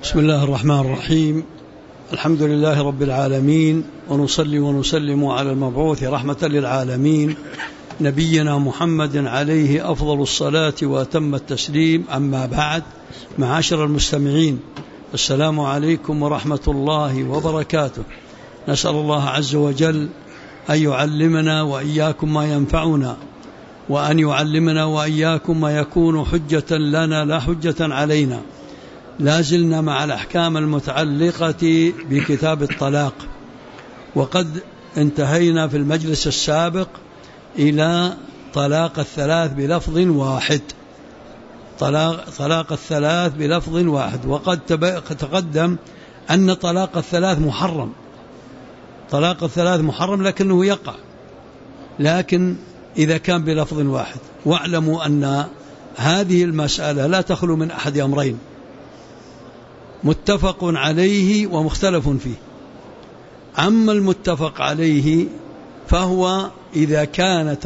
بسم الله الرحمن الرحيم. الحمد لله رب العالمين، ونصلي ونسلم على المبعوث رحمة للعالمين نبينا محمد عليه أفضل الصلاة وأتم التسليم. أما بعد، معاشر المستمعين، السلام عليكم ورحمة الله وبركاته. نسأل الله عز وجل أن يعلمنا وإياكم ما ينفعنا، وأن يعلمنا وإياكم ما يكون حجة لنا لا حجة علينا. لازلنا مع الأحكام المتعلقة بكتاب الطلاق، وقد انتهينا في المجلس السابق إلى طلاق الثلاث بلفظ واحد، طلاق الثلاث بلفظ واحد. وقد تقدم أن طلاق الثلاث محرم، طلاق الثلاث محرم لكنه يقع، لكن إذا كان بلفظ واحد. واعلموا أن هذه المسألة لا تخلو من أحد أمرين: متفق عليه ومختلف فيه. أما المتفق عليه فهو إذا كانت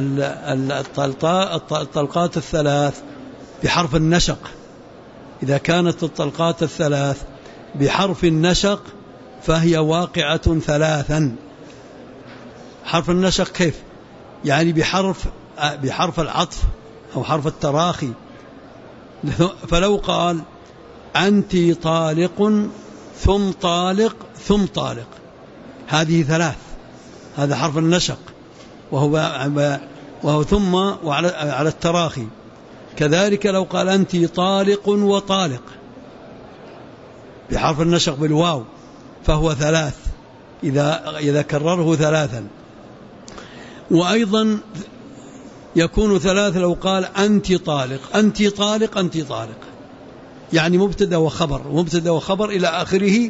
الطلقات الثلاث بحرف النسق، إذا كانت الطلقات الثلاث بحرف النسق فهي واقعة ثلاثا. حرف النسق كيف؟ يعني بحرف العطف أو حرف التراخي. فلو قال أنت طالق ثم طالق ثم طالق، هذه ثلاث، هذا حرف النسق وهو ثم وعلى التراخي. كذلك لو قال أنت طالق وطالق بحرف النسق بالواو فهو ثلاث إذا كرره ثلاثا. وأيضا يكون ثلاث لو قال أنت طالق أنت طالق أنت طالق، يعني مبتدا وخبر مبتدا وخبر إلى آخره.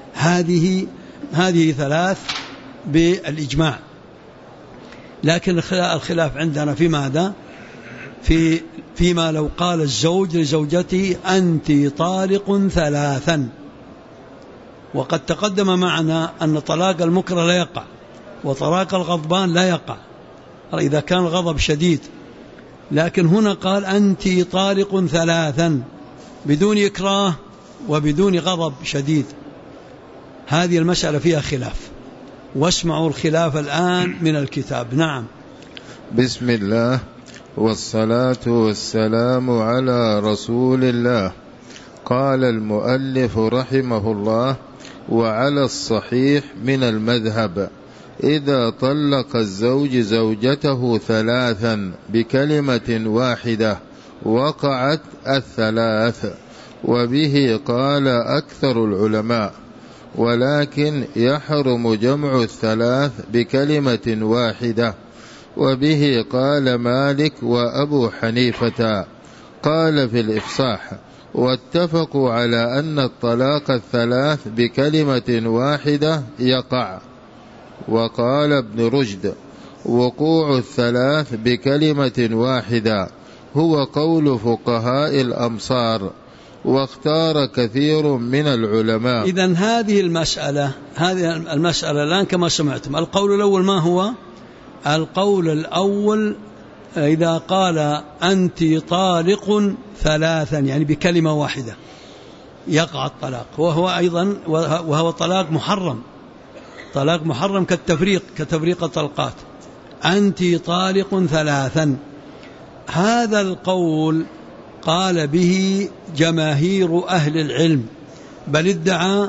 هذه ثلاث بالإجماع. لكن الخلاف عندنا في ماذا؟ فيما لو قال الزوج لزوجته أنت طالق ثلاثا. وقد تقدم معنا أن طلاق المكره لا يقع، وطلاق الغضبان لا يقع إذا كان الغضب شديد. لكن هنا قال أنت طالق ثلاثا بدون إكراه وبدون غضب شديد. هذه المسألة فيها خلاف، واسمعوا الخلاف الآن من الكتاب. نعم. بسم الله والصلاة والسلام على رسول الله. قال المؤلف رحمه الله: وعلى الصحيح من المذهب إذا طلق الزوج زوجته ثلاثا بكلمة واحدة وقعت الثلاث، وبه قال أكثر العلماء، ولكن يحرم جمع الثلاث بكلمة واحدة، وبه قال مالك وأبو حنيفة. قال في الإفصاح: واتفقوا على أن الطلاق الثلاث بكلمة واحدة يقع. وقال ابن رشد: وقوع الثلاث بكلمة واحدة هو قول فقهاء الأمصار، واختار كثير من العلماء. إذن هذه المسألة الآن كما سمعتم. القول الأول ما هو؟ القول الأول إذا قال أنت طالق ثلاثا يعني بكلمة واحدة يقع الطلاق، وهو طلاق محرم، طلاق محرم كتفريق الطلقات. أنت طالق ثلاثا، هذا القول قال به جماهير أهل العلم، بل ادعى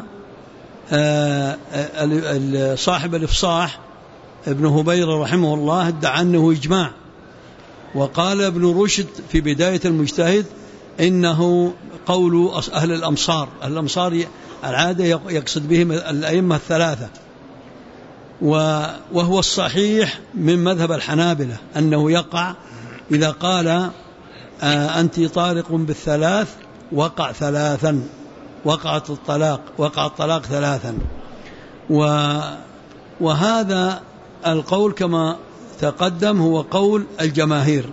صاحب الإفصاح ابن هبير رحمه الله ادعى أنه إجماع. وقال ابن رشد في بداية المجتهد إنه قول أهل الأمصار. الأمصار العادة يقصد بهم الأئمة الثلاثة. وهو الصحيح من مذهب الحنابلة أنه يقع إذا قال أنت طالق بالثلاث وقع ثلاثا، وقع الطلاق ثلاثا. وهذا القول كما تقدم هو قول الجماهير،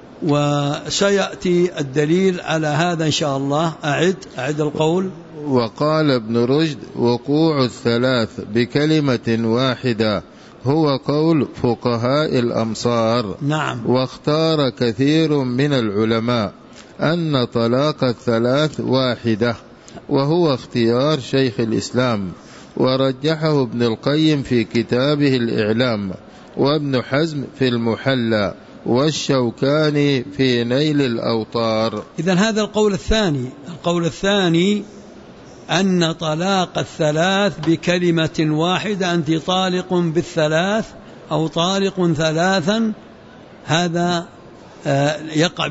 وسيأتي الدليل على هذا إن شاء الله. أعد القول. وقال ابن رشد: وقوع الثلاث بكلمة واحدة هو قول فقهاء الأمصار. نعم. واختار كثير من العلماء أن طلاق الثلاث واحدة، وهو اختيار شيخ الإسلام، ورجحه ابن القيم في كتابه الإعلام، وابن حزم في المحلى، والشوكاني في نيل الأوطار. إذن هذا القول الثاني أن طلاق الثلاث بكلمة واحدة، أنت طالق بالثلاث أو طالق ثلاثا، هذا يقع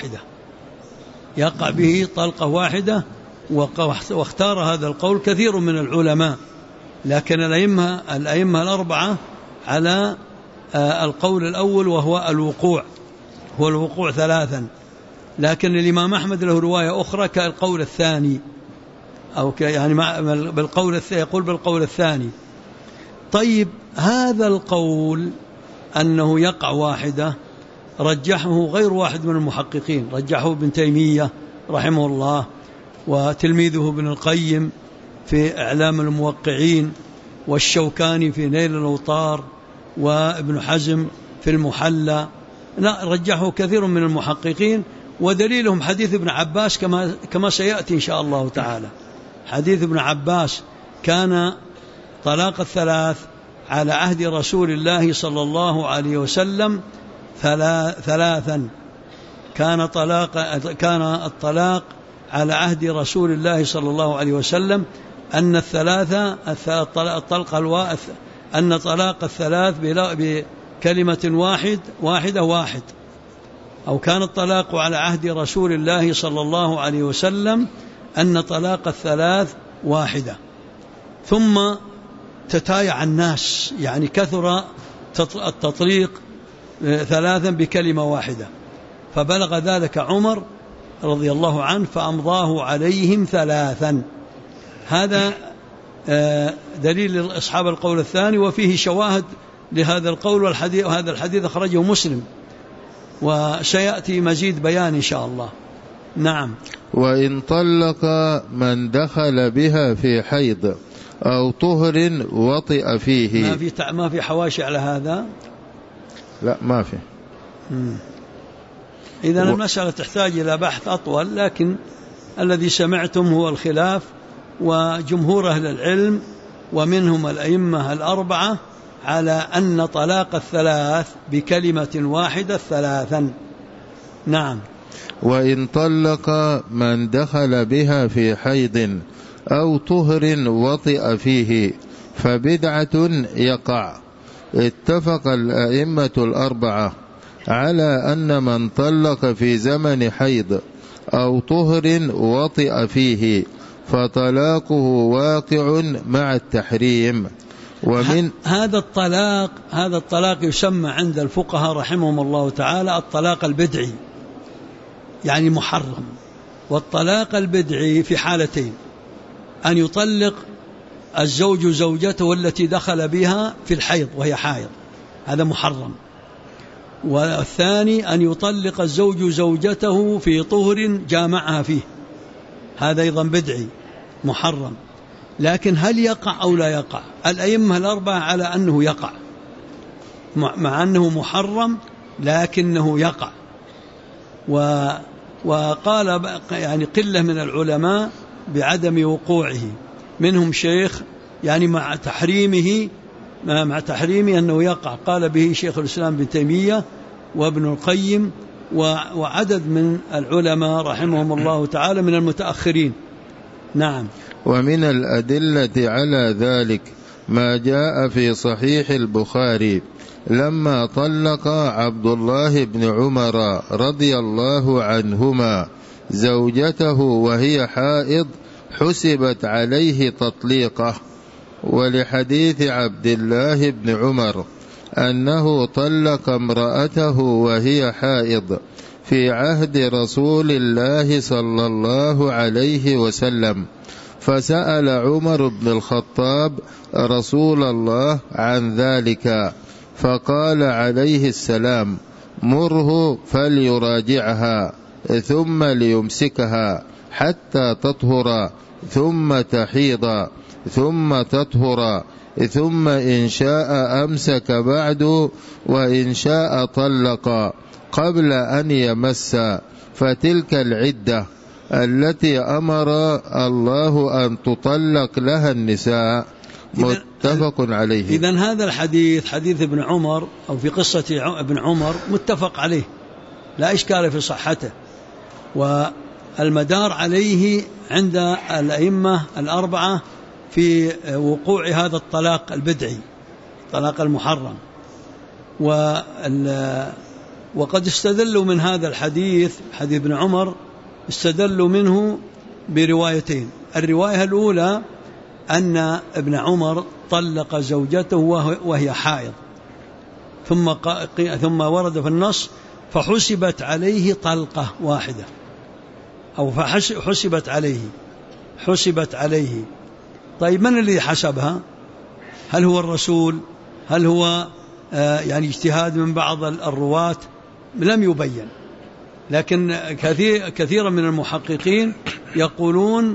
به طلقة واحدة، واختار هذا القول كثير من العلماء، لكن الأئمة الأربعة على القول الأول وهو الوقوع ثلاثا، لكن الإمام أحمد له رواية أخرى كالقول الثاني، أو يعني يقول بالقول الثاني. طيب، هذا القول أنه يقع واحدة رجحه غير واحد من المحققين، رجحه ابن تيمية رحمه الله، وتلميذه ابن القيم في إعلام الموقعين، والشوكاني في نيل الأوطار، وابن حزم في المحلى. لا، رجحه كثير من المحققين، ودليلهم حديث ابن عباس كما سيأتي إن شاء الله تعالى. حديث ابن عباس: كان طلاق الثلاث على عهد رسول الله صلى الله عليه وسلم ثلاثا. كان الطلاق على عهد رسول الله صلى الله عليه وسلم أن أن طلاق الثلاث بكلمة واحدة واحد، أو كان الطلاق على عهد رسول الله صلى الله عليه وسلم أن طلاق الثلاث واحدة. ثم تتايع الناس، يعني كثر التطليق ثلاثا بكلمة واحدة، فبلغ ذلك عمر رضي الله عنه فأمضاه عليهم ثلاثا. هذا دليل أصحاب القول الثاني، وفيه شواهد لهذا القول، وهذا الحديث أخرجه مسلم، وسيأتي مزيد بيان إن شاء الله. نعم. وإن طلق من دخل بها في حيض أو طهر وطئ فيه. ما في حواشي على هذا؟ لا، ما في. إذن المسألة تحتاج إلى بحث أطول، لكن الذي سمعتم هو الخلاف، وجمهور أهل العلم ومنهم الأئمة الأربعة على أن طلاق الثلاث بكلمة واحدة ثلاثا. نعم. وإن طلق من دخل بها في حيض أو طهر وطئ فيه فبدعة يقع. اتفق الأئمة الأربعة على أن من طلق في زمن حيض أو طهر وطئ فيه فطلاقه واقع مع التحريم. ومن هذا الطلاق يسمى عند الفقهاء رحمهم الله تعالى الطلاق البدعي، يعني محرم. والطلاق البدعي في حالتين: أن يطلق الزوج زوجته التي دخل بها في الحيض وهي حائض، هذا محرم. والثاني أن يطلق الزوج زوجته في طهر جامعها فيه، هذا أيضا بدعي محرم. لكن هل يقع أو لا يقع؟ الأئمة الأربعة على أنه يقع، مع أنه محرم لكنه يقع. وقال يعني قلة من العلماء بعدم وقوعه، منهم شيخ يعني مع تحريمه أنه يقع، قال به شيخ الإسلام ابن تيمية وابن القيم وعدد من العلماء رحمهم الله تعالى من المتأخرين. نعم. ومن الأدلة على ذلك ما جاء في صحيح البخاري لما طلق عبد الله بن عمر رضي الله عنهما زوجته وهي حائض حسبت عليه تطليقه. ولحديث عبد الله بن عمر أنه طلق امرأته وهي حائض في عهد رسول الله صلى الله عليه وسلم، فسأل عمر بن الخطاب رسول الله عن ذلك، فقال عليه السلام: مره فليراجعها ثم ليمسكها حتى تطهر ثم تحيض ثم تطهر، ثم إن شاء أمسك بعد وإن شاء طلق قبل أن يمس، فتلك العدة. التي أمر الله أن تطلق لها النساء. متفق عليه. إذن هذا الحديث حديث ابن عمر أو في قصة ابن عمر متفق عليه لا إشكال في صحته، والمدار عليه عند الأئمة الأربعة في وقوع هذا الطلاق البدعي، طلاق المحرم. وقد استدلوا من هذا الحديث، حديث ابن عمر، استدلوا منه بروايتين. الرواية الأولى أن ابن عمر طلق زوجته وهي حائض، ثم ورد في النص فحسبت عليه طلقة واحدة، أو حسبت عليه. طيب من الذي حسبها؟ هل هو الرسول؟ هل هو يعني اجتهاد من بعض الرواة؟ لم يبين، لكن كثيرا من المحققين يقولون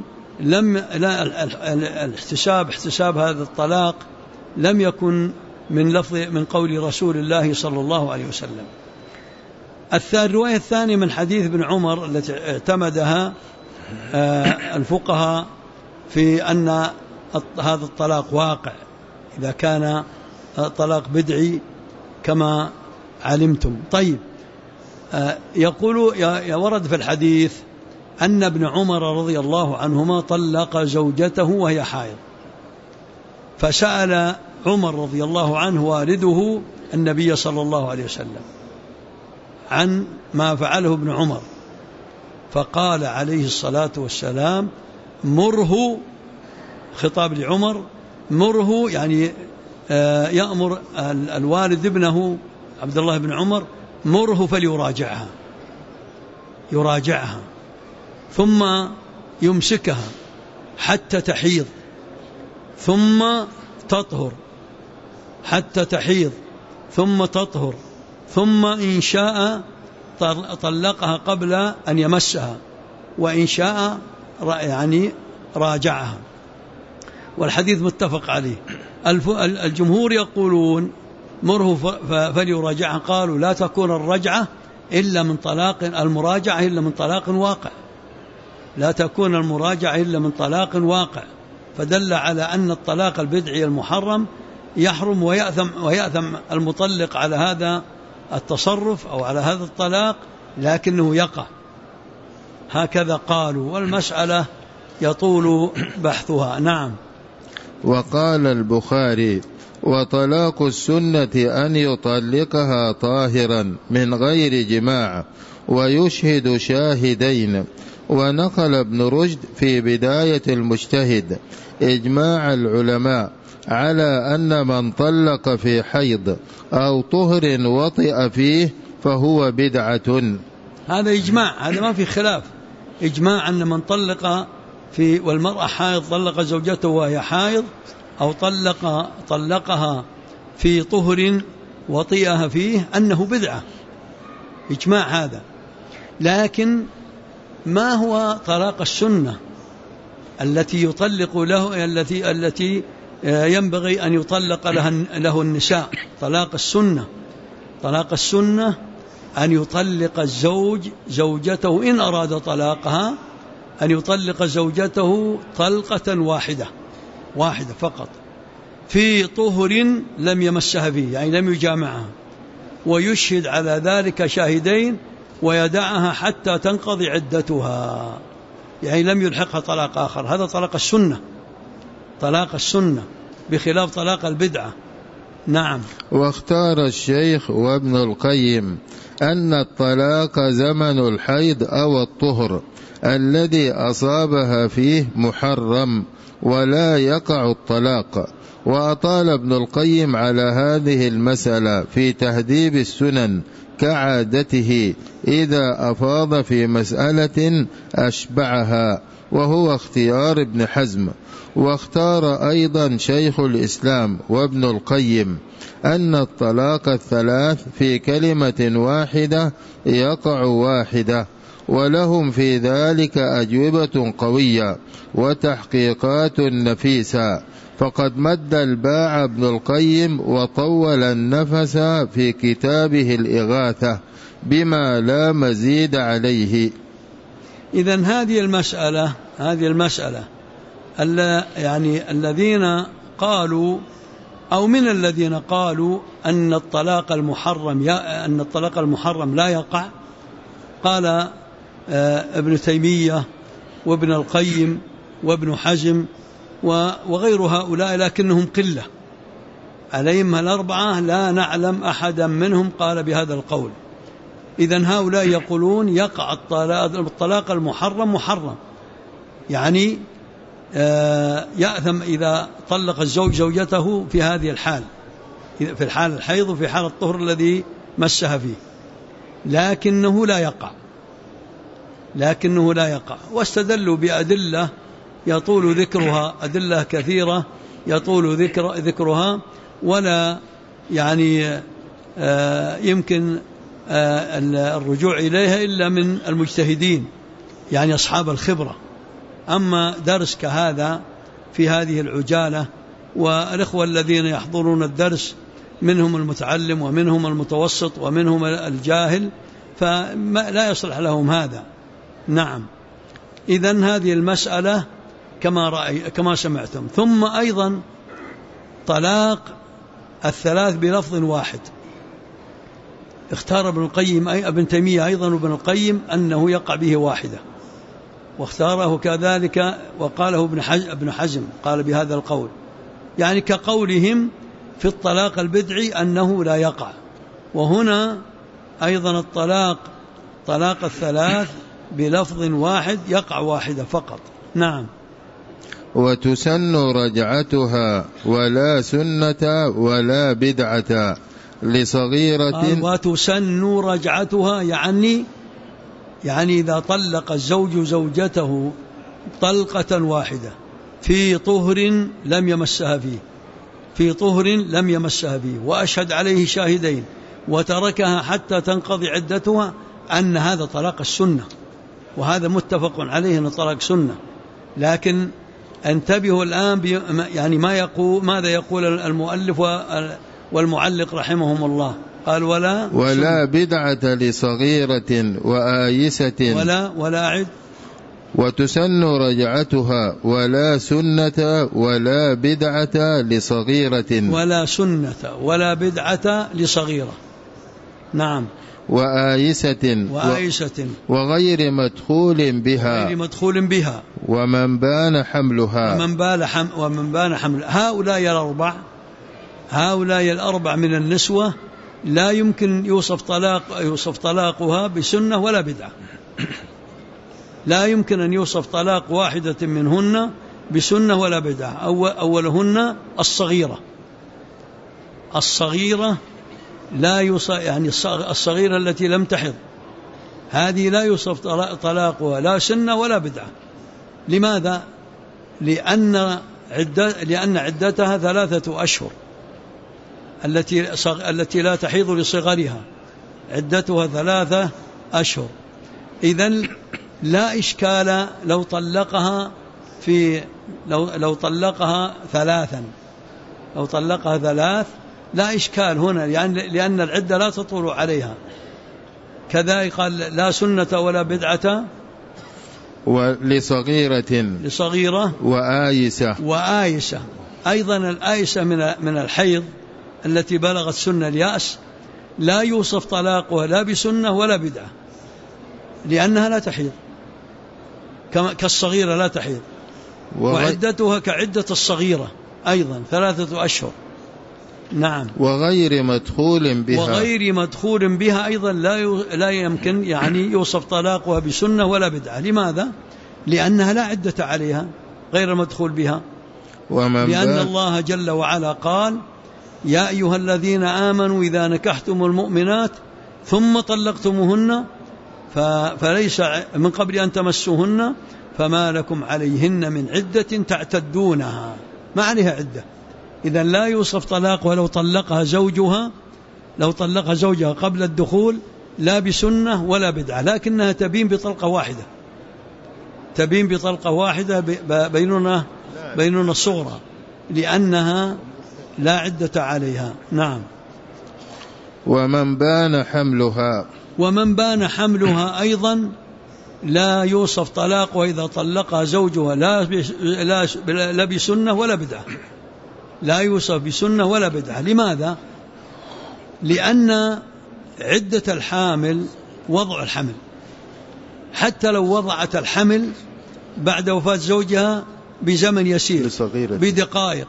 احتساب هذا الطلاق لم يكن من قول رسول الله صلى الله عليه وسلم. الرواية الثانية من حديث ابن عمر التي اعتمدها الفقهاء في أن هذا الطلاق واقع إذا كان طلاق بدعي كما علمتم. طيب، يقول ورد في الحديث أن ابن عمر رضي الله عنهما طلق زوجته وهي حائض، فسأل عمر رضي الله عنه والده النبي صلى الله عليه وسلم عن ما فعله ابن عمر، فقال عليه الصلاة والسلام: مره، خطاب لعمر، مره يعني يأمر الوالد ابنه عبد الله بن عمر: مره يراجعها ثم يمسكها حتى تحيض ثم تطهر، ثم إن شاء طلقها قبل أن يمسها، وإن شاء يعني راجعها. والحديث متفق عليه. الجمهور يقولون مره فليراجعها، قالوا لا تكون الرجعة إلا من طلاق، المراجعة إلا من طلاق واقع، لا تكون المراجعة إلا من طلاق واقع، فدل على أن الطلاق البدعي المحرم يحرم ويأثم المطلق على هذا التصرف أو على هذا الطلاق، لكنه يقع. هكذا قالوا، والمسألة يطول بحثها. نعم. وقال البخاري: وطلاق السنة أن يطلقها طاهرا من غير جماع ويشهد شاهدين. ونقل ابن رشد في بداية المجتهد إجماع العلماء على أن من طلق في حيض أو طهر وطئ فيه فهو بدعة. هذا إجماع، هذا ما في خلاف، إجماع أن من طلق في والمرأة حائض طلق زوجته وهي حائض، أو طلقها في طهر وطئها فيه، أنه بدعة، إجماع هذا. لكن ما هو طلاق السنة التي يطلق له، التي ينبغي أن يطلق له النساء؟ طلاق السنة أن يطلق الزوج زوجته إن أراد طلاقها، أن يطلق زوجته طلقة واحدة فقط، في طهر لم يمسها فيه، يعني لم يجامعها، ويشهد على ذلك شاهدين، ويدعها حتى تنقضي عدتها، يعني لم يلحقها طلاق آخر. هذا طلاق السنة بخلاف طلاق البدعة. نعم. واختار الشيخ وابن القيم أن الطلاق زمن الحيض أو الطهر الذي أصابها فيه محرم ولا يقع الطلاق. وأطال ابن القيم على هذه المسألة في تهذيب السنن كعادته إذا أفاض في مسألة أشبعها، وهو اختيار ابن حزم. واختار أيضا شيخ الإسلام وابن القيم أن الطلاق الثلاث في كلمة واحدة يقع واحدة، ولهم في ذلك أجوبة قوية وتحقيقات نفيسة. فقد مد الباع ابن القيم وطول النفس في كتابه الإغاثة بما لا مزيد عليه. إذن هذه المسألة يعني الذين قالوا أو من الذين قالوا أن الطلاق المحرم لا يقع، قال ابن تيمية وابن القيم وابن حزم وغير هؤلاء، لكنهم قلة عليهم الأربعة، لا نعلم أحدا منهم قال بهذا القول. إذن هؤلاء يقولون يقع الطلاق المحرم محرم، يعني يأثم إذا طلق الزوج زوجته في هذه الحال، في الحال الحيض وفي حال الطهر الذي مسها فيه، لكنه لا يقع. واستدلوا بأدلة يطول ذكرها، أدلة كثيرة يطول ذكرها، ولا يعني يمكن الرجوع إليها إلا من المجتهدين، يعني أصحاب الخبرة. أما درس كهذا في هذه العجالة، والإخوة الذين يحضرون الدرس منهم المتعلم ومنهم المتوسط ومنهم الجاهل، فلا يصلح لهم هذا. نعم، إذن هذه المسألة كما سمعتم. ثم أيضا طلاق الثلاث بلفظ واحد، اختار ابن تيمية أيضا وابن القيم أنه يقع به واحدة، واختاره كذلك وقاله ابن حزم قال بهذا القول، يعني كقولهم في الطلاق البدعي أنه لا يقع. وهنا أيضا طلاق الثلاث بلفظ واحد يقع واحدة فقط. نعم. وتسن رجعتها ولا سنة ولا بدعة لصغيرة. وتسن رجعتها يعني إذا طلق الزوج زوجته طلقة واحدة في طهر لم يمسها فيه وأشهد عليه شاهدين وتركها حتى تنقضي عدتها، أن هذا طلاق السنة، وهذا متفق عليه أن طلاق سنة. لكن انتبهوا الآن يعني ماذا يقول المؤلف والمعلق رحمهم الله، قال ولا بدعة لصغيرة وآيسة ولا عد. وتسن رجعتها ولا سنة ولا بدعة لصغيرة. ولا سنة ولا بدعة لصغيرة. نعم. وآيسة وغير مدخول بها ومن بان حملها. هؤلاء الأربع من النسوة لا يمكن يوصف طلاقها بسنة ولا بدعة، لا يمكن أن يوصف طلاق واحدة منهن بسنة ولا بدعة. أولهن الصغيرة لا يوصف، يعني الصغيرة التي لم تحض، هذه لا يوصف طلاقها لا سنة ولا بدعة. لماذا؟ لأن عدتها 3 أشهر، التي لا تحيض لصغرها عدتها 3 أشهر. إذن لا إشكال لو طلقها لو طلقها 3 لا إشكال هنا، لأن العدة لا تطول عليها. كذلك قال لا سنة ولا بدعة لصغيرة وآيسة. أيضا الآيسة من الحيض التي بلغت سن اليأس لا يوصف طلاقها لا بسنة ولا بدعة، لأنها لا تحيض كالصغيرة لا تحيض، وعدتها كعدة الصغيرة أيضا 3 أشهر. نعم. وغير مدخول بها أيضا لا يمكن يعني يوصف طلاقها بسنة ولا بدعة. لماذا؟ لأنها لا عدة عليها غير مدخول بها، لأن الله جل وعلا قال يا أيها الذين آمنوا إذا نكحتم المؤمنات ثم طلقتموهن فليس من قبل أن تمسوهن فما لكم عليهن من عدة تعتدونها، ما عليها عدة. إذن لا يوصف طلاقها لو طلقها زوجها قبل الدخول لا بسنة ولا بدعة، لكنها تبين بطلقة واحدة بينونة صغرى، لأنها لا عدة عليها. نعم. ومن بان حملها أيضا لا يوصف طلاق وإذا طلقها زوجها لا بسنة ولا بدعة، لا يوصف بسنة ولا بدعة. لماذا؟ لأن عدة الحامل وضع الحمل، حتى لو وضعت الحمل بعد وفاة زوجها بزمن يسير بدقائق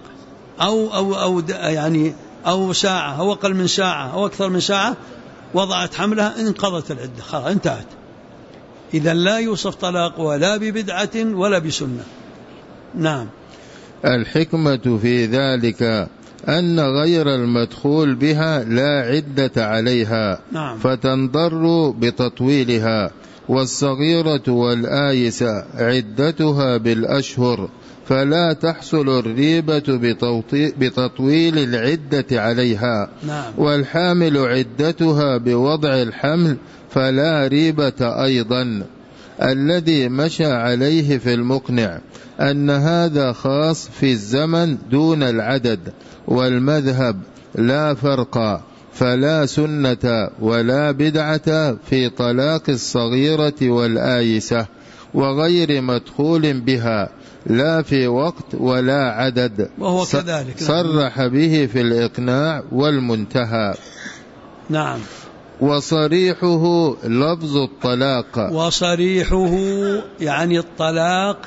أو ساعة أو أقل من ساعة أو أكثر من ساعة، وضعت حملها انقضت العدة، خلاص انتهت. إذا لا يوصف طلاق ولا ببدعة ولا بسنة. نعم. الحكمة في ذلك أن غير المدخول بها لا عدة عليها، نعم. فتنضر بتطويلها، والصغيرة والآيسة عدتها بالأشهر، فلا تحصل الريبة بتطويل العدة عليها. نعم. والحامل عدتها بوضع الحمل فلا ريبة أيضا. الذي مشى عليه في المقنع أن هذا خاص في الزمن دون العدد، والمذهب لا فرق، فلا سنة ولا بدعة في طلاق الصغيرة والآيسة وغير مدخول بها، لا في وقت ولا عدد، وهو كذلك صرح به في الإقناع والمنتهى. نعم. وصريحه لفظ الطلاق، وصريحه يعني الطلاق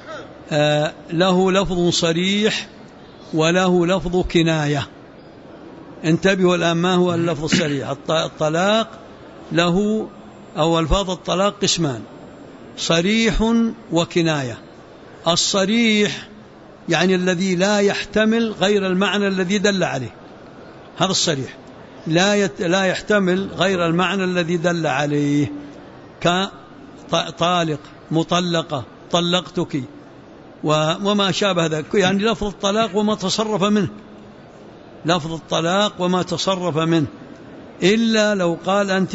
له لفظ صريح وله لفظ كناية. انتبهوا الآن ما هو اللفظ الصريح. الطلاق له أو الفاظ الطلاق قسمان: صريح وكناية. الصريح يعني الذي لا يحتمل غير المعنى الذي دل عليه، هذا الصريح، لا يحتمل غير المعنى الذي دل عليه، كطالق، مطلقة، طلقتك وما شابه ذلك، يعني لفظ الطلاق وما تصرف منه، لفظ الطلاق وما تصرف منه، إلا لو قال أنت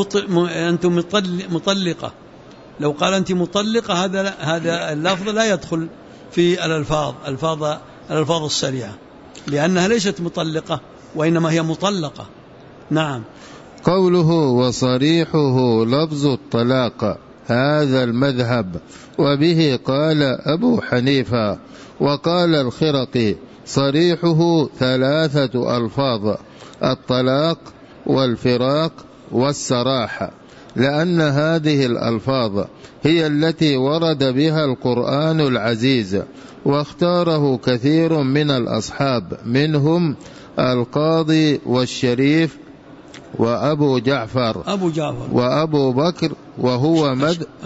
مطلقة. لو قال أنت مطلقة هذا اللفظ لا يدخل في الألفاظ السريعة، لأنها ليست مطلقة وإنما هي مطلقة. نعم. قوله وصريحه لفظ الطلاق هذا المذهب، وبه قال أبو حنيفة. وقال الخرقي صريحه 3 ألفاظ: الطلاق والفراق والسراح، لأن هذه الألفاظ هي التي ورد بها القرآن العزيز، واختاره كثير من الأصحاب، منهم القاضي والشريف وأبو جعفر وأبو بكر، وهو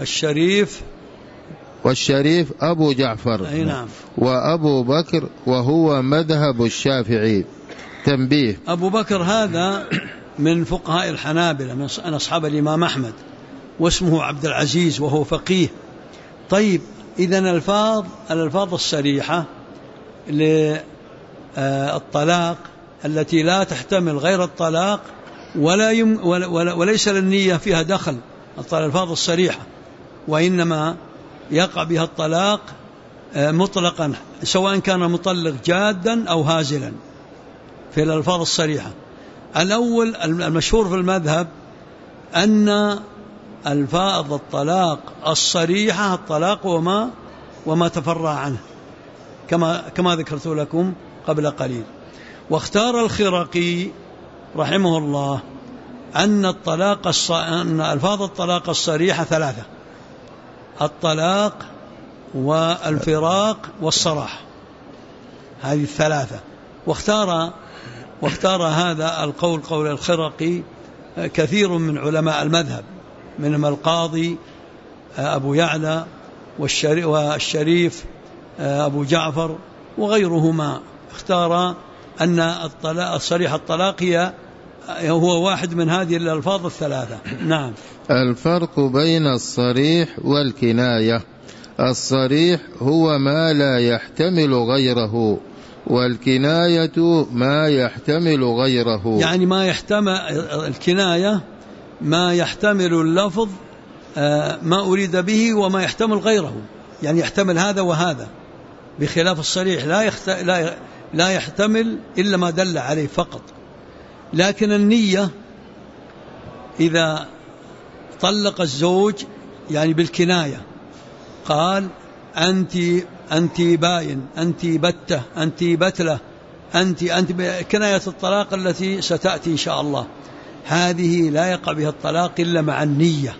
والشريف أبو جعفر. نعم. وأبو بكر وهو مذهب الشافعي. تنبيه: أبو بكر هذا من فقهاء الحنابلة، من أصحاب الإمام أحمد، واسمه عبد العزيز وهو فقيه. طيب، إذن الألفاظ الصريحة للطلاق التي لا تحتمل غير الطلاق وليس للنية فيها دخل، الألفاظ الصريحة، وإنما يقع بها الطلاق مطلقا، سواء كان مطلق جادا أو هازلا، في الألفاظ الصريحة. الأول المشهور في المذهب أن ألفاظ الطلاق الصريحة الطلاق وما تفرع عنه، كما ذكرت لكم قبل قليل. واختار الخرقي رحمه الله أن ألفاظ الطلاق الصريحة 3: الطلاق والفراق والصراح، هذه 3. واختار هذا القول، قول الخرقي، كثير من علماء المذهب، منهم القاضي أبو يعلى والشريف أبو جعفر وغيرهما. اختار أن الصريح الطلاق هو واحد من هذه الألفاظ 3. نعم. الفرق بين الصريح والكناية: الصريح هو ما لا يحتمل غيره، والكناية ما يحتمل غيره. يعني ما يحتمل الكناية ما يحتمل اللفظ ما أريد به وما يحتمل غيره، يعني يحتمل هذا وهذا، بخلاف الصريح لا يحتمل إلا ما دل عليه فقط. لكن النية إذا طلق الزوج يعني بالكناية، قال أنت باين، أنت بتة، أنت بتلة، أنت كناية الطلاق التي ستأتي إن شاء الله، هذه لا يقع بها الطلاق إلا مع النية،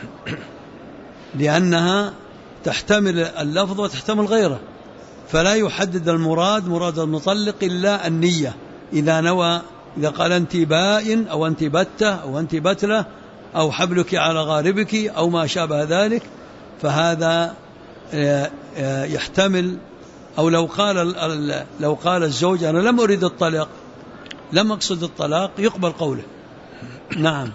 لأنها تحتمل اللفظ وتحتمل غيره، فلا يحدد مراد المطلق إلا النية. إذا نوى، إذا قال أنت باين أو أنت بتة أو أنت بتلة أو حبلك على غاربك أو ما شابه ذلك، فهذا يحتمل. أو لو قال الزوج أنا لم أريد الطلاق، لم أقصد الطلاق، يقبل قوله. نعم.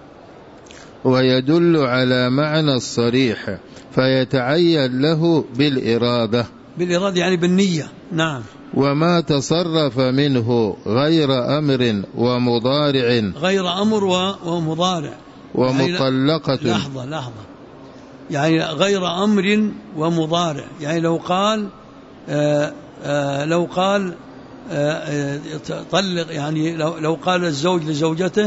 ويدل على معنى الصريح فيتعين له بالإرادة يعني بالنية. نعم. وما تصرف منه غير أمر ومضارع، غير أمر ومضارع ومطلقة. لحظة، يعني غير أمر ومضارع، يعني لو قال طلق، يعني لو قال الزوج لزوجته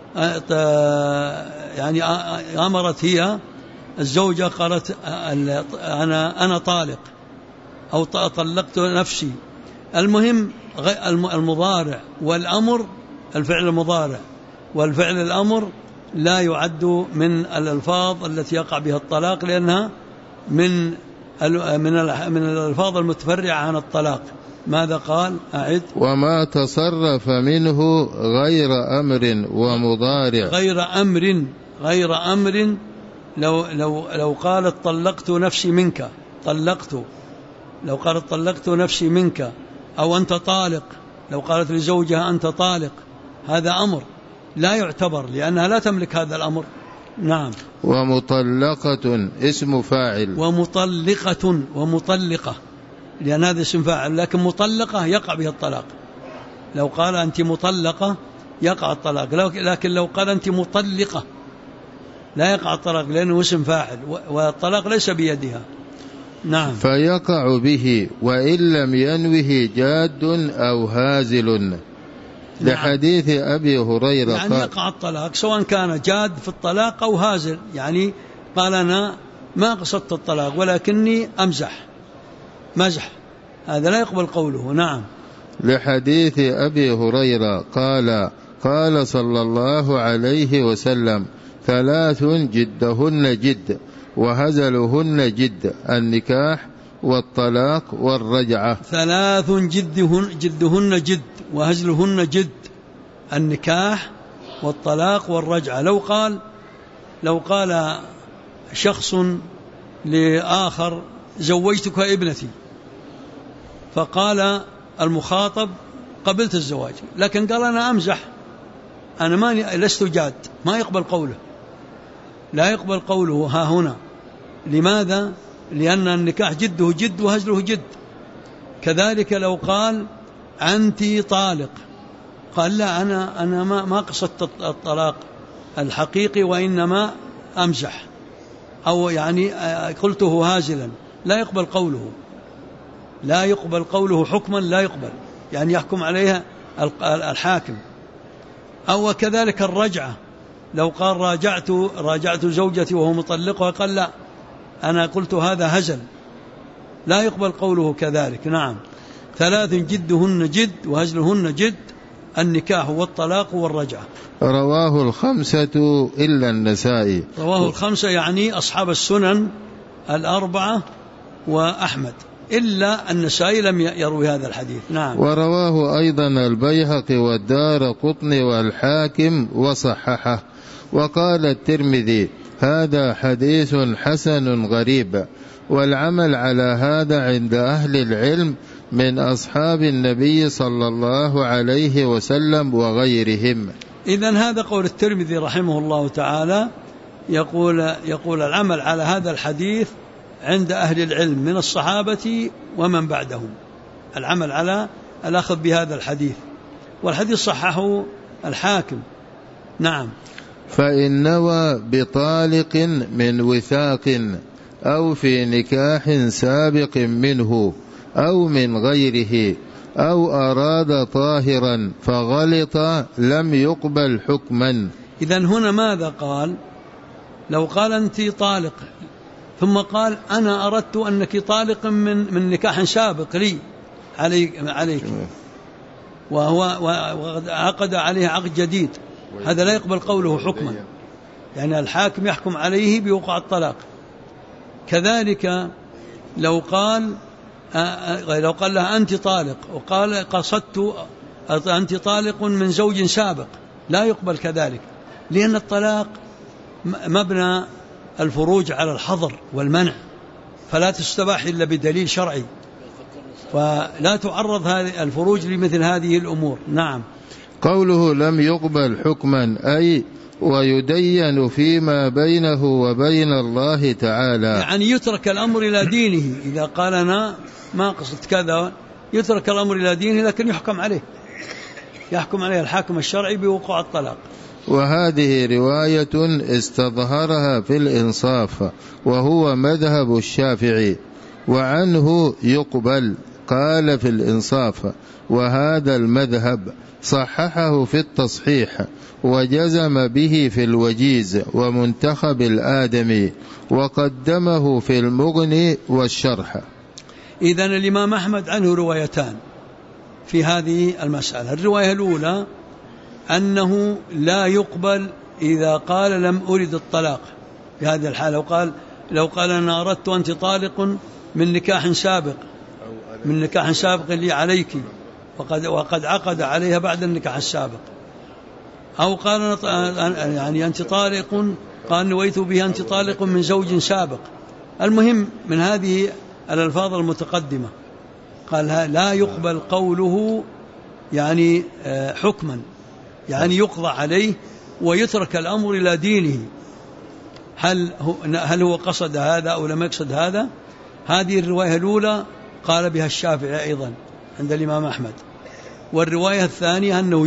يعني أمرت هي الزوجة قالت أنا طالق أو طلقت نفسي، المهم المضارع والأمر، الفعل المضارع والفعل الأمر لا يعد من الألفاظ التي يقع بها الطلاق، لأنها من الألفاظ المتفرعة عن الطلاق. ماذا قال؟ أعد. وما تصرف منه غير أمر ومضارع. غير أمر لو قالت طلقت نفسي منك، لو قالت طلقت نفسي منك، أو أنت طالق، لو قالت لزوجها أنت طالق، هذا أمر لا يعتبر لأنها لا تملك هذا الأمر. نعم. ومطلقة اسم فاعل. ومطلقة لأن هذا اسم فاعل، لكن مطلقة يقع بها الطلاق. لو قال أنت مطلقة يقع الطلاق، لكن لو قال أنت مطلقة لا يقع الطلاق لأنه اسم فاعل، والطلاق ليس بيدها. نعم. فيقع به وإن لم ينوه جاد أو هازل، لحديث أبي هريرة يعني يقع الطلاق سواء كان جاد في الطلاق أو هازل، يعني قال أنا ما قصدت الطلاق ولكني مزح، هذا لا يقبل قوله. نعم. لحديث أبي هريرة قال صلى الله عليه وسلم 3 جدهن جد وهزلهن جد، النكاح والطلاق والرجعة. 3 جدهن جد وهزلهن جد، النكاح والطلاق والرجعة. لو قال شخص لآخر زوجتك ابنتي، فقال المخاطب قبلت الزواج، لكن قال أنا أمزح، أنا لست جاد، ما يقبل قوله، لا يقبل قوله ها هنا. لماذا؟ لأن النكاح جده جد وهزله جد. كذلك لو قال أنت طالق، قال لا أنا ما قصدت الطلاق الحقيقي وإنما أمزح، أو يعني قلته هازلا، لا يقبل قوله حكما، لا يقبل، يعني يحكم عليها الحاكم. أو كذلك الرجعة، لو قال راجعت زوجتي وهو مطلقها، قال لا أنا قلت هذا هزل، لا يقبل قوله كذلك. نعم. 3 جدهن جد وهزلهن جد، النكاح والطلاق والرجعة. رواه 5 إلا النسائي. رواه 5 يعني أصحاب السنن 4 وأحمد، إلا النسائي لم يروي هذا الحديث. نعم. ورواه أيضا البيهقي والدارقطني والحاكم وصححه. وقال الترمذي هذا حديث حسن غريب، والعمل على هذا عند أهل العلم من أصحاب النبي صلى الله عليه وسلم وغيرهم. إذن هذا قول الترمذي رحمه الله تعالى، يقول العمل على هذا الحديث عند أهل العلم من الصحابة ومن بعدهم، العمل على الأخذ بهذا الحديث، والحديث صححه الحاكم. نعم. فإن نوى بطالق من وثاق أو في نكاح سابق منه أو من غيره أو أراد طاهرا فغلط لم يقبل حكما. إذن هنا ماذا قال؟ لو قال أنت طالق ثم قال أنا أردت أنك طالق من نكاح سابق لي عليك وقد عقد عليه عقد جديد، هذا لا يقبل قوله حكما، يعني الحاكم يحكم عليه بوقوع الطلاق. كذلك لو قال لها أنت طالق وقال قصدت أنت طالق من زوج سابق، لا يقبل كذلك، لأن الطلاق مبنى الفروج على الحظر والمنع، فلا تستباح إلا بدليل شرعي، فلا تعرض هذه الفروج لمثل هذه الأمور. نعم. قوله لم يقبل حكما أي ويدين فيما بينه وبين الله تعالى، يعني يترك الأمر إلى دينه، إذا قال أنا ما قصدت كذا يترك الأمر إلى دينه، لكن يحكم عليه الحاكم الشرعي بوقوع الطلاق. وهذه رواية استظهرها في الإنصاف وهو مذهب الشافعي، وعنه يقبل قال في الإنصاف، وهذا المذهب صححه في التصحيح وجزم به في الوجيز ومنتخب الآدمي وقدمه في المغني والشرح. إذن الإمام أحمد عنه روايتان في هذه المسألة. الرواية الأولى أنه لا يقبل إذا قال لم أرد الطلاق في هذه الحالة، لو قال أنا أردت أنت طالق من نكاح سابق لي عليك وقد عقد عليها بعد النكاح السابق، أو قال يعني أنت طالق قال نويت به أنت طالق من زوج سابق. المهم من هذه الألفاظ المتقدمة قال لا يقبل قوله يعني حكما، يعني يقضى عليه ويترك الأمر إلى دينه، هل هو قصد هذا أو لم يقصد هذا. هذه الرواية الأولى قال بها الشافعي أيضا عند الإمام أحمد. والرواية الثانية أنه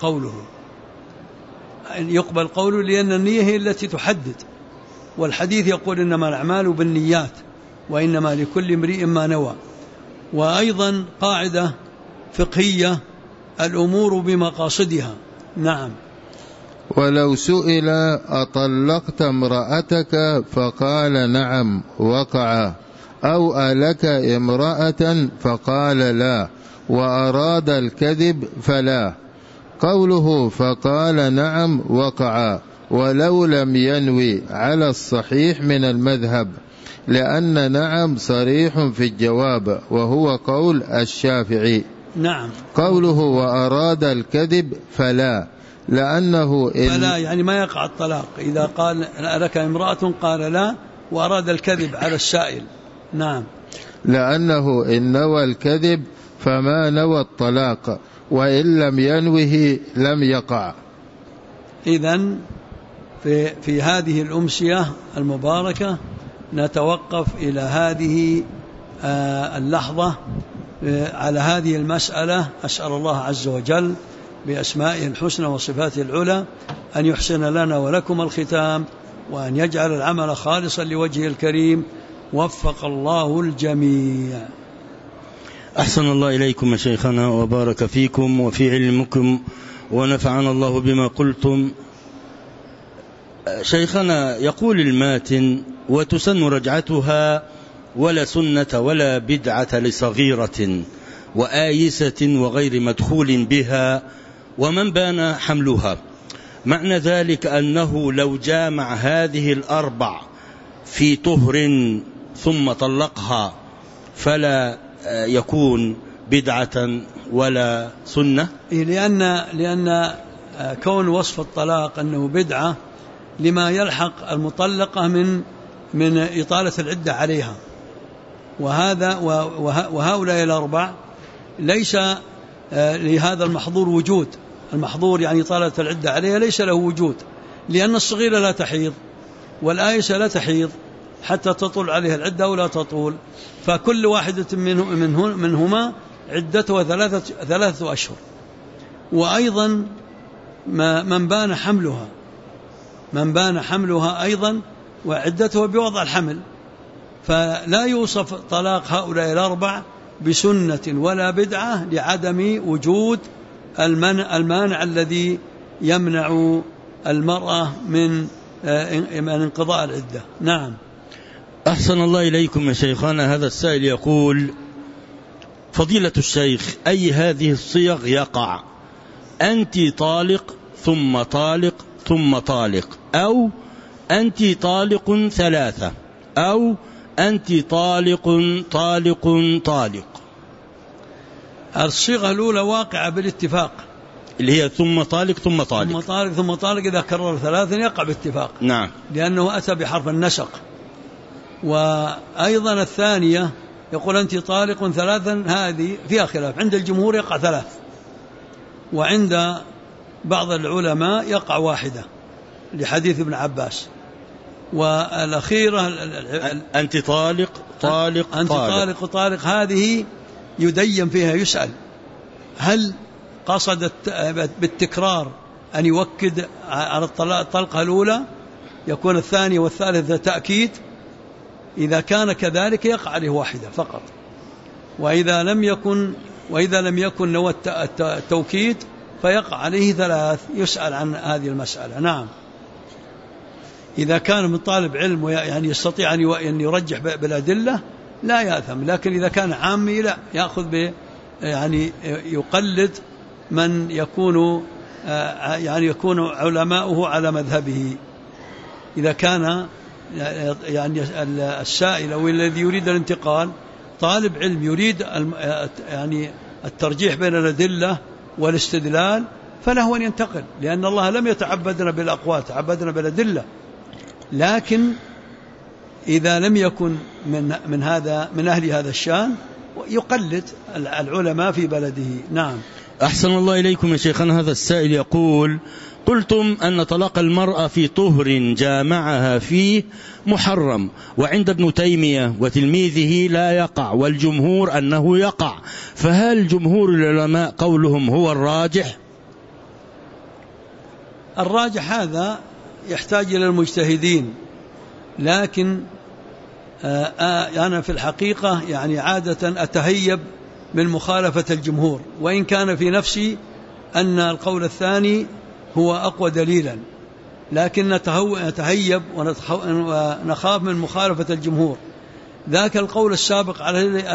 يقبل قوله لأن النية هي التي تحدد، والحديث يقول إنما الأعمال بالنيات وإنما لكل امرئ ما نوى. وأيضا قاعدة فقهية الأمور بمقاصدها. نعم. ولو سئل أطلقت امرأتك فقال نعم وقع، أو ألك امرأة فقال لا وأراد الكذب فلا. قوله فقال نعم وقع ولو لم ينوي على الصحيح من المذهب، لأن نعم صريح في الجواب وهو قول الشافعي. نعم. قوله وأراد الكذب فلا، لأنه فلا يعني ما يقع الطلاق إذا قال لك امرأة قال لا وأراد الكذب على السائل. نعم. لأنه إن نوى الكذب فما نوى الطلاق، وإن لم ينوه لم يقع. إذن في هذه الأمسية المباركة نتوقف إلى هذه اللحظة على هذه المسألة. أسأل الله عز وجل بأسمائه الحسنى وصفاته العلى أن يحسن لنا ولكم الختام، وأن يجعل العمل خالصا لوجهه الكريم. وفق الله الجميع. أحسن الله إليكم شيخنا وبارك فيكم وفي علمكم ونفعنا الله بما قلتم. شيخنا يقول الماتن وتسن رجعتها ولا سنة ولا بدعة لصغيرة وآيسة وغير مدخول بها ومن بان حملها. معنى ذلك أنه لو جامع هذه الأربع في طهر ثم طلقها فلا يكون بدعة ولا سنة؟ لأن كون وصف الطلاق أنه بدعة لما يلحق المطلقة من إطالة العدة عليها، وهؤلاء الأربع ليس لهذا المحظور وجود. المحظور يعني إطالة العدة عليها ليس له وجود، لأن الصغيرة لا تحيض والآيسة لا تحيض حتى تطول عليها العدة ولا تطول، فكل واحدة منهما عدتها 3 أشهر. وأيضا من بان حملها أيضا وعدتها بوضع الحمل، فلا يوصف طلاق هؤلاء الأربع بسنة ولا بدعة لعدم وجود المانع الذي يمنع المرأة من من انقضاء العدة. نعم. أحسن الله إليكم يا شيخنا. هذا السائل يقول: فضيلة الشيخ، أي هذه الصيغ يقع؟ أنت طالق ثم طالق ثم طالق، أو أنت طالق ثلاثة، أو أنت طالق طالق طالق؟ الصيغة الأولى واقعة بالاتفاق، اللي هي ثم طالق ثم طالق. ثم طالق ثم طالق إذا كرر ثلاثا يقع باتفاق. نعم. لأنه أتى بحرف النسق. وأيضا الثانية يقول أنت طالق ثلاثا، هذه فيها خلاف، عند الجمهور يقع ثلاث، وعند بعض العلماء يقع واحدة لحديث ابن عباس. والأخيرة أنت طالق طالق أنت طالق طالق، هذه يدين فيها، يسأل هل قصد بالتكرار أن يوكد على الطلقة الأولى، يكون الثانية والثالثة تأكيد. إذا كان كذلك يقع عليه واحدة فقط، وإذا لم يكن نوى التوكيد فيقع عليه ثلاث، يسأل عن هذه المسألة. نعم. إذا كان من طالب علم يعني يستطيع أن يرجح بالأدلة لا يأثم، لكن إذا كان عامي لا، يأخذ يعني يقلد من يكون علماؤه على مذهبه. إذا كان يعني السائل أو الذي يريد الانتقال طالب علم يريد يعني الترجيح بين الأدلة والاستدلال، فله أن ينتقل، لأن الله لم يتعبدنا بالأقوال، تعبدنا بالأدلة. لكن إذا لم يكن من أهل هذا الشان يقلد العلماء في بلده. نعم. أحسن الله إليكم يا شيخنا. هذا السائل يقول: قلتم أن طلاق المرأة في طهر جامعها فيه محرم، وعند ابن تيمية وتلميذه لا يقع، والجمهور أنه يقع، فهل جمهور العلماء قولهم هو الراجح؟ الراجح هذا يحتاج إلى المجتهدين، لكن أنا في الحقيقة يعني عادة أتهيب من مخالفة الجمهور، وإن كان في نفسي أن القول الثاني هو أقوى دليلا، لكن نتهيب ونخاف من مخالفة الجمهور. ذاك القول السابق عليه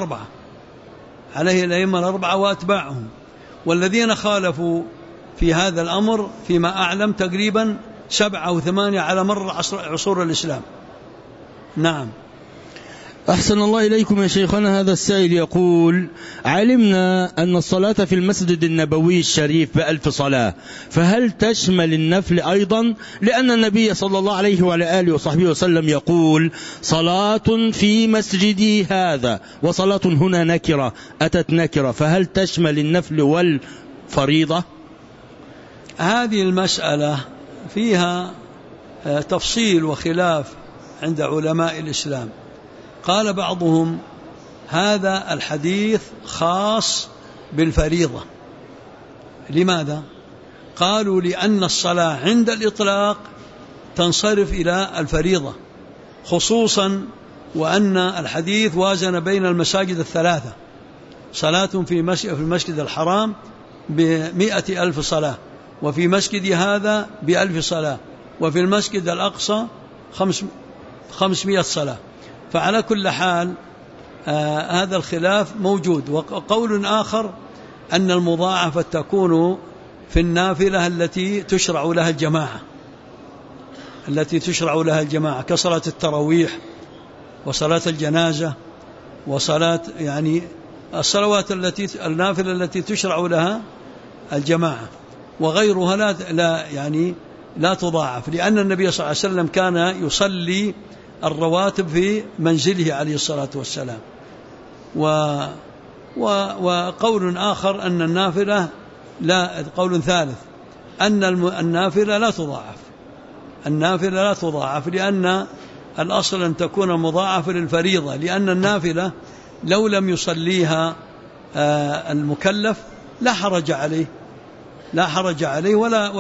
الأئمة الأربعة وأتباعهم، والذين خالفوا في هذا الأمر فيما أعلم تقريبا 7 أو 8 على مر عصور الإسلام. نعم. أحسن الله إليكم يا شيخنا. هذا السائل يقول: علمنا أن الصلاة في المسجد النبوي الشريف ب1000 صلاة، فهل تشمل النفل أيضا؟ لأن النبي صلى الله عليه وعلى آله وصحبه وسلم يقول: صلاة في مسجدي هذا، وصلاة هنا نكرة أتت نكرة، فهل تشمل النفل والفريضة؟ هذه المسألة فيها تفصيل وخلاف عند علماء الإسلام. قال بعضهم: هذا الحديث خاص بالفريضة. لماذا؟ قالوا: لأن الصلاة عند الإطلاق تنصرف إلى الفريضة، خصوصا وأن الحديث وازن بين المساجد الثلاثة، صلاة في المسجد الحرام ب100,000 صلاة، وفي مسجد هذا ب1000 صلاة، وفي المسجد الأقصى 500 صلاة. فعلى كل حال هذا الخلاف موجود. وقول آخر أن المضاعفة تكون في النافلة التي تشرع لها الجماعة، كصلاة التراويح وصلاة الجنازة وصلاة يعني الصلوات النافلة التي تشرع لها الجماعة، وغيرها لا تضاعف، لأن النبي صلى الله عليه وسلم كان يصلي الرواتب في منزله عليه الصلاة والسلام. وقول آخر أن النافلة قول ثالث أن النافلة لا تضاعف، لأن الأصل أن تكون مضاعفة للفريضة، لأن النافلة لو لم يصليها المكلف لا حرج عليه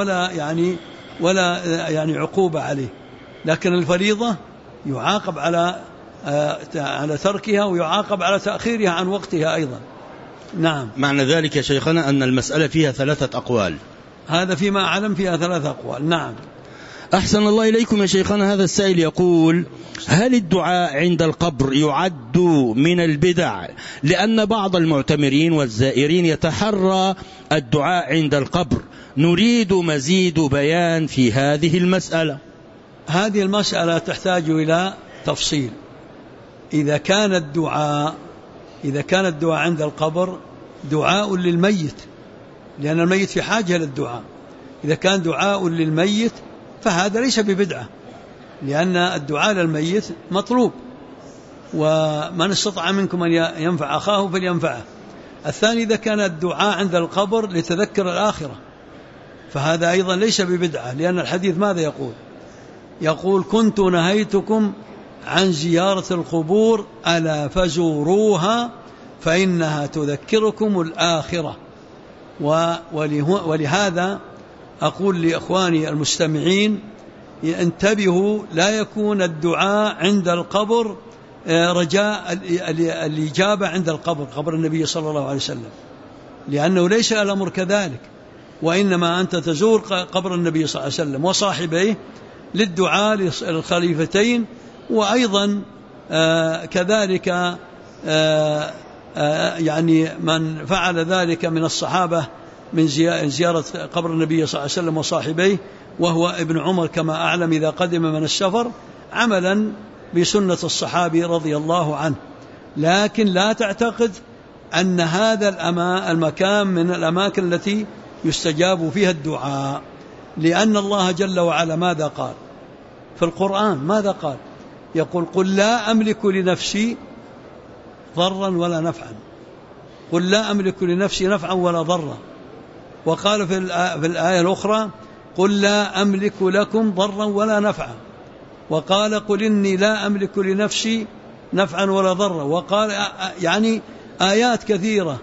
ولا يعني عقوبة عليه، لكن الفريضة يعاقب على تركها، ويعاقب على تأخيرها عن وقتها أيضا. نعم. معنى ذلك يا شيخنا أن المسألة فيها 3 أقوال. هذا فيما أعلم فيها 3 أقوال. نعم. أحسن الله إليكم يا شيخنا. هذا السائل يقول: هل الدعاء عند القبر يعد من البدع؟ لأن بعض المعتمرين والزائرين يتحرى الدعاء عند القبر. نريد مزيد بيان في هذه المسألة. هذه المسألة تحتاج إلى تفصيل. إذا كان الدعاء عند القبر دعاء للميت، لأن الميت في حاجة للدعاء، إذا كان دعاء للميت فهذا ليس ببدعة، لأن الدعاء للميت مطلوب، ومن استطاع منكم أن ينفع أخاه فلينفعه. الثاني إذا كان الدعاء عند القبر لتذكر الآخرة فهذا أيضا ليس ببدعة، لأن الحديث ماذا يقول كنت نهيتكم عن زيارة القبور ألا فزوروها فإنها تذكركم الآخرة. ولهذا أقول لإخواني المستمعين انتبهوا، لا يكون الدعاء عند القبر رجاء الإجابة عند قبر النبي صلى الله عليه وسلم، لأنه ليس الأمر كذلك، وإنما أنت تزور قبر النبي صلى الله عليه وسلم وصاحبيه للدعاء للخليفتين، وأيضا كذلك يعني من فعل ذلك من الصحابة من زيارة قبر النبي صلى الله عليه وسلم وصاحبيه، وهو ابن عمر كما أعلم إذا قدم من السفر، عملا بسنة الصحابي رضي الله عنه. لكن لا تعتقد أن هذا المكان من الأماكن التي يستجاب فيها الدعاء، لأن الله جل وعلا ماذا قال في القرآن؟ ماذا قال؟ يقول قل لا أملك لنفسي ضرا ولا نفعا، قل لا أملك لنفسي نفعا ولا ضرا. وقال في الآية الأخرى قل لا أملك لكم ضرا ولا نفعا، وقال قل إني لا أملك لنفسي نفعا ولا ضرا. وقال يعني آيات كثيرة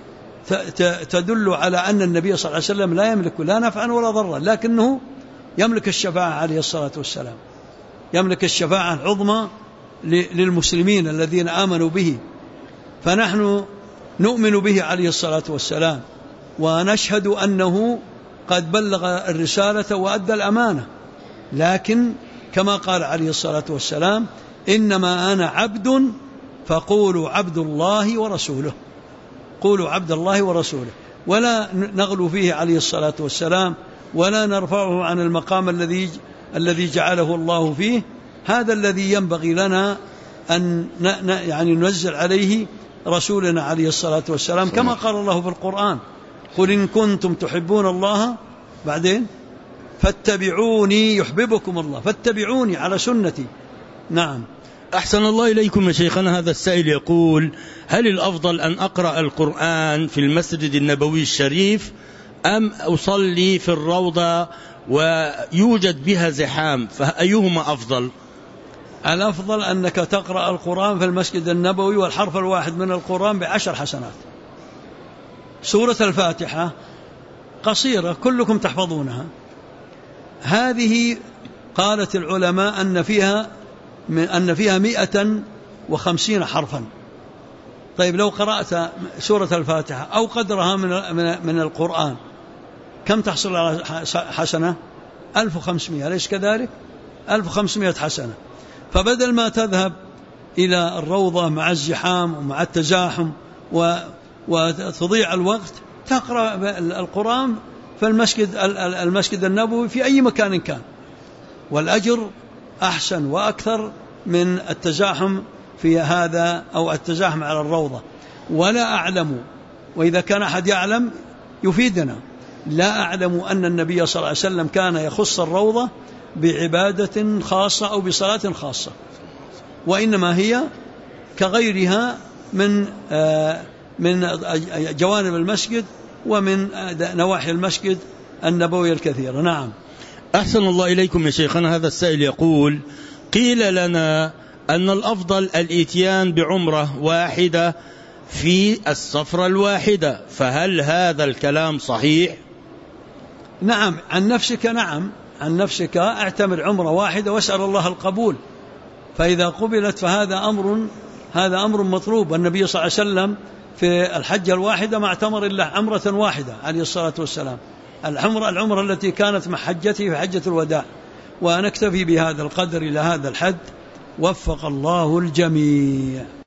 تدل على أن النبي صلى الله عليه وسلم لا يملك لا نفعا ولا ضرا، لكنه يملك الشفاعة عليه الصلاة والسلام، يملك الشفاعة العظمى للمسلمين الذين آمنوا به. فنحن نؤمن به عليه الصلاة والسلام، ونشهد أنه قد بلغ الرسالة وأدى الأمانة، لكن كما قال عليه الصلاة والسلام إنما أنا عبد فقولوا عبد الله ورسوله، قولوا عبد الله ورسوله، ولا نغلو فيه عليه الصلاة والسلام ولا نرفعه عن المقام الذي جعله الله فيه. هذا الذي ينبغي لنا أن يعني ننزل عليه رسولنا عليه الصلاة والسلام، كما قال الله في القرآن قل إن كنتم تحبون الله بعدين فاتبعوني يحببكم الله، فاتبعوني على سنتي. نعم. أحسن الله إليكم يا شيخنا. هذا السائل يقول هل الأفضل أن أقرأ القرآن في المسجد النبوي الشريف أم أصلي في الروضة ويوجد بها زحام، فأيهما أفضل؟ الأفضل أنك تقرأ القرآن في المسجد النبوي، والحرف الواحد من القرآن ب10 حسنات. سورة الفاتحة قصيرة كلكم تحفظونها، هذه قالت العلماء أن فيها 150 حرفا. طيب لو قرأت سورة الفاتحة أو قدرها من القرآن كم تحصل على حسنة؟ 1500، أليس كذلك؟ 1500 حسنة. فبدل ما تذهب إلى الروضة مع الزحام ومع التزاحم وتضيع الوقت، تقرأ القرآن في المسجد النبوي في أي مكان كان، والأجر أحسن وأكثر من التزاحم في هذا أو التزاحم على الروضة. ولا أعلم، وإذا كان أحد يعلم يفيدنا، لا أعلم أن النبي صلى الله عليه وسلم كان يخص الروضة بعبادة خاصة أو بصلاة خاصة، وإنما هي كغيرها من جوانب المسجد ومن نواحي المسجد النبوي الكثيرة. نعم. أحسن الله إليكم يا شيخنا. هذا السائل يقول قيل لنا أن الأفضل الإتيان بعمرة واحدة في السفرة الواحدة، فهل هذا الكلام صحيح؟ نعم، عن نفسك. نعم، عن نفسك اعتمر عمرة واحدة واسأل الله القبول، فإذا قبلت فهذا أمر مطلوب. والنبي صلى الله عليه وسلم في الحجة الواحدة ما اعتمر إلا عمرة واحدة عليه الصلاة والسلام، العمرة التي كانت مع حجته في حجة الوداع. ونكتفي بهذا القدر إلى هذا الحد، وفق الله الجميع.